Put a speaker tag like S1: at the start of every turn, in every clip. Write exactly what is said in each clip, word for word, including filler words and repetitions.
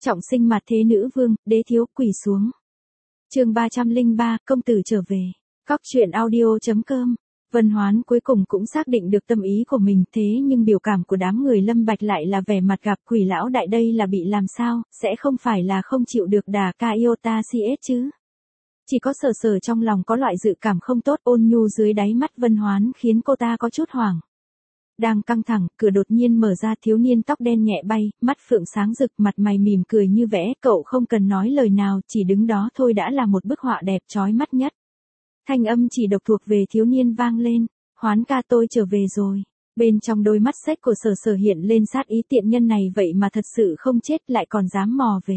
S1: Trọng sinh mặt thế nữ vương, đế thiếu quỳ xuống. Chương ba trăm lẻ ba, công tử trở về. Cóc truyện audio chấm com. Vân Hoán cuối cùng cũng xác định được tâm ý của mình, thế nhưng biểu cảm của đám người Lâm Bạch lại là vẻ mặt gặp quỷ lão đại, đây là bị làm sao, sẽ không phải là không chịu được đà ca iota cs chứ. Chỉ có Sở Sở trong lòng có loại dự cảm không tốt, ôn nhu dưới đáy mắt Vân Hoán khiến cô ta có chút hoảng. Đang căng thẳng, cửa đột nhiên mở ra, thiếu niên tóc đen nhẹ bay, mắt phượng sáng rực, mặt mày mỉm cười như vẽ, cậu không cần nói lời nào, chỉ đứng đó thôi đã là một bức họa đẹp chói mắt nhất. Thanh âm chỉ độc thuộc về thiếu niên vang lên, Hoán ca tôi trở về rồi. Bên trong đôi mắt xếch của Sở Sở hiện lên sát ý, tiện nhân này vậy mà thật sự không chết lại còn dám mò về.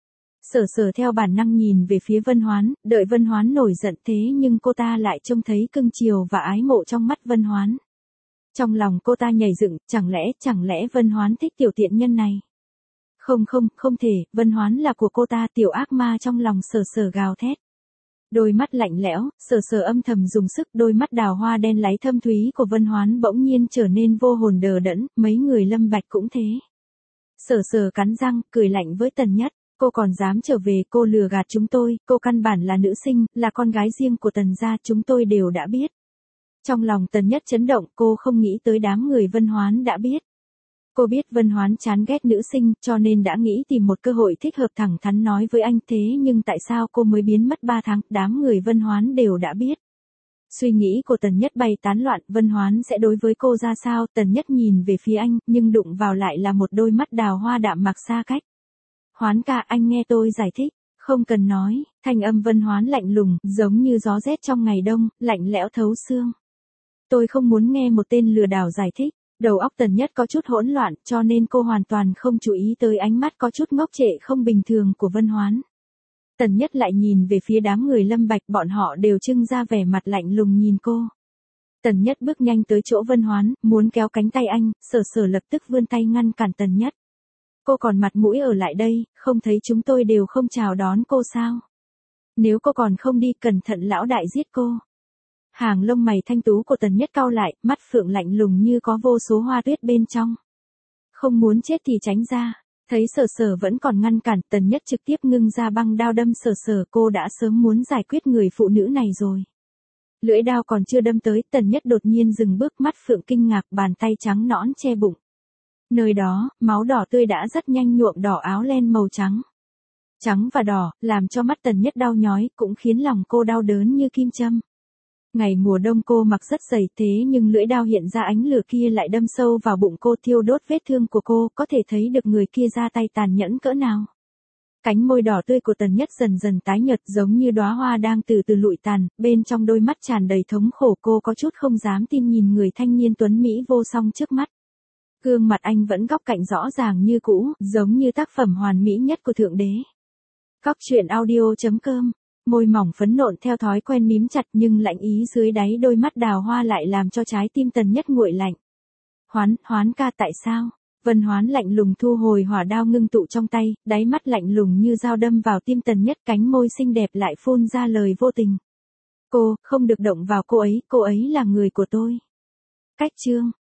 S1: Sở Sở theo bản năng nhìn về phía Vân Hoán, đợi Vân Hoán nổi giận, thế nhưng cô ta lại trông thấy cưng chiều và ái mộ trong mắt Vân Hoán. Trong lòng cô ta nhảy dựng, chẳng lẽ, chẳng lẽ Vân Hoán thích tiểu tiện nhân này? Không không, không thể, Vân Hoán là của cô ta, tiểu ác ma trong lòng Sở Sở gào thét. Đôi mắt lạnh lẽo, Sở Sở âm thầm dùng sức, đôi mắt đào hoa đen láy thâm thúy của Vân Hoán bỗng nhiên trở nên vô hồn đờ đẫn, mấy người Lâm Bạch cũng thế. Sở Sở cắn răng, cười lạnh với Tần Nhất, cô còn dám trở về, cô lừa gạt chúng tôi, cô căn bản là nữ sinh, là con gái riêng của Tần gia, chúng tôi đều đã biết. Trong lòng Tần Nhất chấn động, cô không nghĩ tới đám người Vân Hoán đã biết. Cô biết Vân Hoán chán ghét nữ sinh, cho nên đã nghĩ tìm một cơ hội thích hợp thẳng thắn nói với anh, thế nhưng tại sao cô mới biến mất ba tháng, đám người Vân Hoán đều đã biết. Suy nghĩ của Tần Nhất bay tán loạn, Vân Hoán sẽ đối với cô ra sao, Tần Nhất nhìn về phía anh, nhưng đụng vào lại là một đôi mắt đào hoa đạm mạc xa cách. Hoán ca, anh nghe tôi giải thích. Không cần nói, thanh âm Vân Hoán lạnh lùng, giống như gió rét trong ngày đông, lạnh lẽo thấu xương. Tôi không muốn nghe một tên lừa đảo giải thích. Đầu óc Tần Nhất có chút hỗn loạn, cho nên cô hoàn toàn không chú ý tới ánh mắt có chút ngốc trệ không bình thường của Vân Hoán. Tần Nhất lại nhìn về phía đám người Lâm Bạch, bọn họ đều trưng ra vẻ mặt lạnh lùng nhìn cô. Tần Nhất bước nhanh tới chỗ Vân Hoán, muốn kéo cánh tay anh, Sở Sở lập tức vươn tay ngăn cản Tần Nhất. Cô còn mặt mũi ở lại đây, không thấy chúng tôi đều không chào đón cô sao? Nếu cô còn không đi, cẩn thận lão đại giết cô. Hàng lông mày thanh tú của Tần Nhất cau lại, mắt phượng lạnh lùng như có vô số hoa tuyết bên trong. Không muốn chết thì tránh ra. Thấy Sở Sở vẫn còn ngăn cản, Tần Nhất trực tiếp ngưng ra băng đao đâm Sở Sở, cô đã sớm muốn giải quyết người phụ nữ này rồi. Lưỡi đao còn chưa đâm tới, Tần Nhất đột nhiên dừng bước, mắt phượng kinh ngạc, bàn tay trắng nõn che bụng. Nơi đó, máu đỏ tươi đã rất nhanh nhuộm đỏ áo len màu trắng. Trắng và đỏ, làm cho mắt Tần Nhất đau nhói, cũng khiến lòng cô đau đớn như kim châm. Ngày mùa đông cô mặc rất dày, thế nhưng lưỡi đao hiện ra ánh lửa kia lại đâm sâu vào bụng cô, thiêu đốt vết thương của cô, có thể thấy được người kia ra tay tàn nhẫn cỡ nào. Cánh môi đỏ tươi của Tần Nhất dần dần tái nhợt, giống như đóa hoa đang từ từ lụi tàn, bên trong đôi mắt tràn đầy thống khổ, cô có chút không dám tin nhìn người thanh niên tuấn mỹ vô song trước mắt. Gương mặt anh vẫn góc cạnh rõ ràng như cũ, giống như tác phẩm hoàn mỹ nhất của thượng đế. Cóc truyện audio chấm com. Môi mỏng phấn nộn theo thói quen mím chặt, nhưng lạnh ý dưới đáy đôi mắt đào hoa lại làm cho trái tim Tần Nhất nguội lạnh. Hoán, Hoán ca, tại sao? Vân Hoán lạnh lùng thu hồi hỏa đao ngưng tụ trong tay, đáy mắt lạnh lùng như dao đâm vào tim Tần Nhất, cánh môi xinh đẹp lại phun ra lời vô tình. Cô, không được động vào cô ấy, cô ấy là người của tôi. Cách chương.